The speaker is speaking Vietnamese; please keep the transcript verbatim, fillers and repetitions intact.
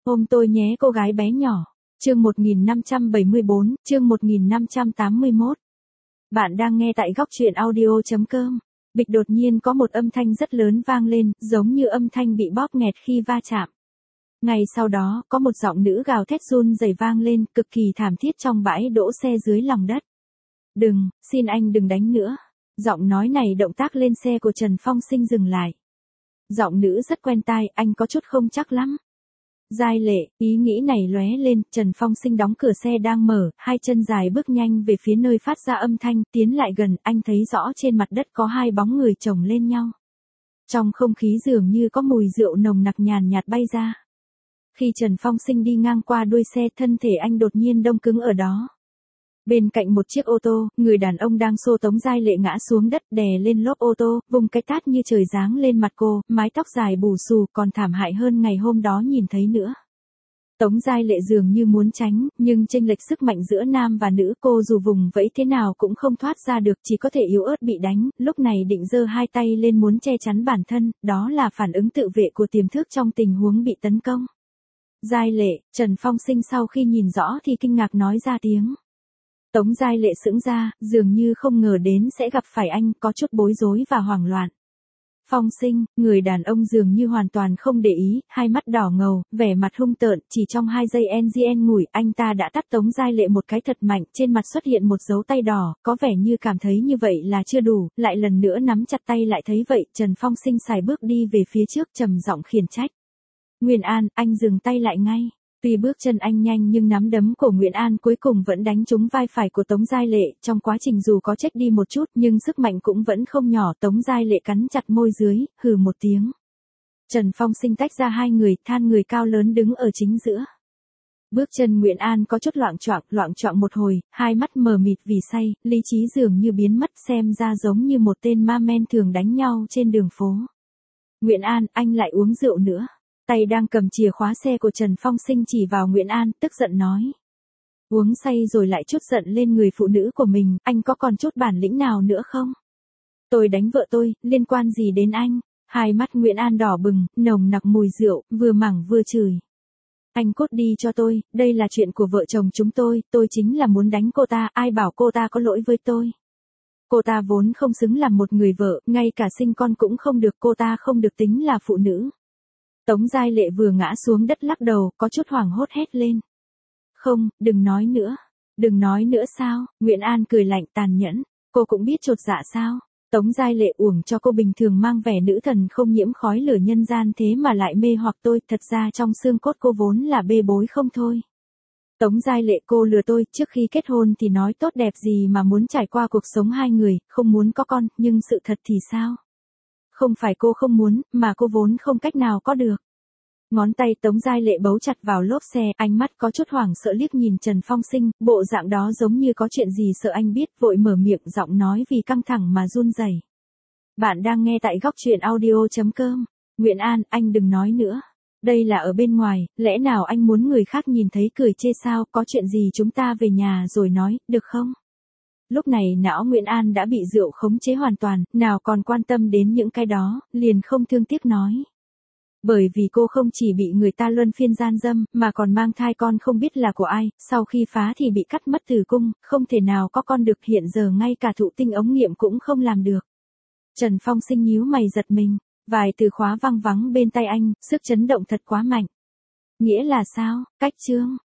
Ôm tôi nhé cô gái bé nhỏ. Chương một nghìn năm trăm bảy mươi bốn, chương một nghìn năm trăm tám mươi mốt. Bạn đang nghe tại góc truyện audio chấm com. Bịch đột nhiên có một âm thanh rất lớn vang lên, giống như âm thanh bị bóp nghẹt khi va chạm. Ngay sau đó, có một giọng nữ gào thét run rẩy vang lên, cực kỳ thảm thiết trong bãi đỗ xe dưới lòng đất. Đừng, xin anh đừng đánh nữa. Giọng nói này động tác lên xe của Trần Phong Sinh dừng lại. Giọng nữ rất quen tai, anh có chút không chắc lắm. Giai Lệ, ý nghĩ này lóe lên, Trần Phong Sinh đóng cửa xe đang mở, hai chân dài bước nhanh về phía nơi phát ra âm thanh, tiến lại gần, anh thấy rõ trên mặt đất có hai bóng người chồng lên nhau. Trong không khí dường như có mùi rượu nồng nặc nhàn nhạt bay ra. Khi Trần Phong Sinh đi ngang qua đuôi xe, thân thể anh đột nhiên đông cứng ở đó. Bên cạnh một chiếc ô tô, người đàn ông đang xô Tống Giai Lệ ngã xuống đất đè lên lốp ô tô, vùng cái tát như trời giáng lên mặt cô, mái tóc dài bù xù còn thảm hại hơn ngày hôm đó nhìn thấy nữa. Tống Giai Lệ dường như muốn tránh, nhưng chênh lệch sức mạnh giữa nam và nữ cô dù vùng vẫy thế nào cũng không thoát ra được, chỉ có thể yếu ớt bị đánh, lúc này định giơ hai tay lên muốn che chắn bản thân, đó là phản ứng tự vệ của tiềm thức trong tình huống bị tấn công. Giai Lệ, Trần Phong Sinh sau khi nhìn rõ thì kinh ngạc nói ra tiếng. Tống Giai Lệ sững ra, dường như không ngờ đến sẽ gặp phải anh, có chút bối rối và hoảng loạn. Phong Sinh, người đàn ông dường như hoàn toàn không để ý, hai mắt đỏ ngầu, vẻ mặt hung tợn, chỉ trong hai giây ngắn ngủi, anh ta đã tát Tống Giai Lệ một cái thật mạnh, trên mặt xuất hiện một dấu tay đỏ, có vẻ như cảm thấy như vậy là chưa đủ, lại lần nữa nắm chặt tay lại thấy vậy, Trần Phong Sinh xài bước đi về phía trước trầm giọng khiển trách. Nguyên An, anh dừng tay lại ngay. Tuy bước chân anh nhanh nhưng nắm đấm của Nguyễn An cuối cùng vẫn đánh trúng vai phải của Tống Giai Lệ, trong quá trình dù có trách đi một chút nhưng sức mạnh cũng vẫn không nhỏ, Tống Giai Lệ cắn chặt môi dưới, hừ một tiếng. Trần Phong Sinh tách ra hai người, than người cao lớn đứng ở chính giữa. Bước chân Nguyễn An có chút loạng choạng, loạng choạng một hồi, hai mắt mờ mịt vì say, lý trí dường như biến mất, xem ra giống như một tên ma men thường đánh nhau trên đường phố. Nguyễn An, anh lại uống rượu nữa. Tay đang cầm chìa khóa xe của Trần Phong Sinh chỉ vào Nguyễn An, tức giận nói. Uống say rồi lại chút giận lên người phụ nữ của mình, anh có còn chút bản lĩnh nào nữa không? Tôi đánh vợ tôi, liên quan gì đến anh? Hai mắt Nguyễn An đỏ bừng, nồng nặc mùi rượu, vừa mắng vừa chửi. Anh cút đi cho tôi, đây là chuyện của vợ chồng chúng tôi, tôi chính là muốn đánh cô ta, ai bảo cô ta có lỗi với tôi. Cô ta vốn không xứng làm một người vợ, ngay cả sinh con cũng không được, cô ta không được tính là phụ nữ. Tống Giai Lệ vừa ngã xuống đất lắc đầu, có chút hoảng hốt hét lên. Không, đừng nói nữa. Đừng nói nữa sao? Nguyễn An cười lạnh tàn nhẫn. Cô cũng biết chột dạ sao? Tống Giai Lệ uổng cho cô bình thường mang vẻ nữ thần không nhiễm khói lửa nhân gian thế mà lại mê hoặc tôi, thật ra trong xương cốt cô vốn là bê bối không thôi. Tống Giai Lệ, cô lừa tôi, trước khi kết hôn thì nói tốt đẹp gì mà muốn trải qua cuộc sống hai người, không muốn có con, nhưng sự thật thì sao? Không phải cô không muốn, mà cô vốn không cách nào có được. Ngón tay Tống Giai Lệ bấu chặt vào lốp xe, ánh mắt có chút hoảng sợ liếc nhìn Trần Phong Sinh, bộ dạng đó giống như có chuyện gì sợ anh biết, vội mở miệng giọng nói vì căng thẳng mà run rẩy. Bạn đang nghe tại góc truyện audio chấm com. Nguyễn An, anh đừng nói nữa. Đây là ở bên ngoài, lẽ nào anh muốn người khác nhìn thấy cười chê sao, có chuyện gì chúng ta về nhà rồi nói, được không? Lúc này não Nguyễn An đã bị rượu khống chế hoàn toàn, nào còn quan tâm đến những cái đó, liền không thương tiếc nói. Bởi vì cô không chỉ bị người ta luân phiên gian dâm, mà còn mang thai con không biết là của ai, sau khi phá thì bị cắt mất tử cung, không thể nào có con được, hiện giờ ngay cả thụ tinh ống nghiệm cũng không làm được. Trần Phong Sinh nhíu mày giật mình, vài từ khóa văng vắng bên tay anh, sức chấn động thật quá mạnh. Nghĩa là sao, cách chương,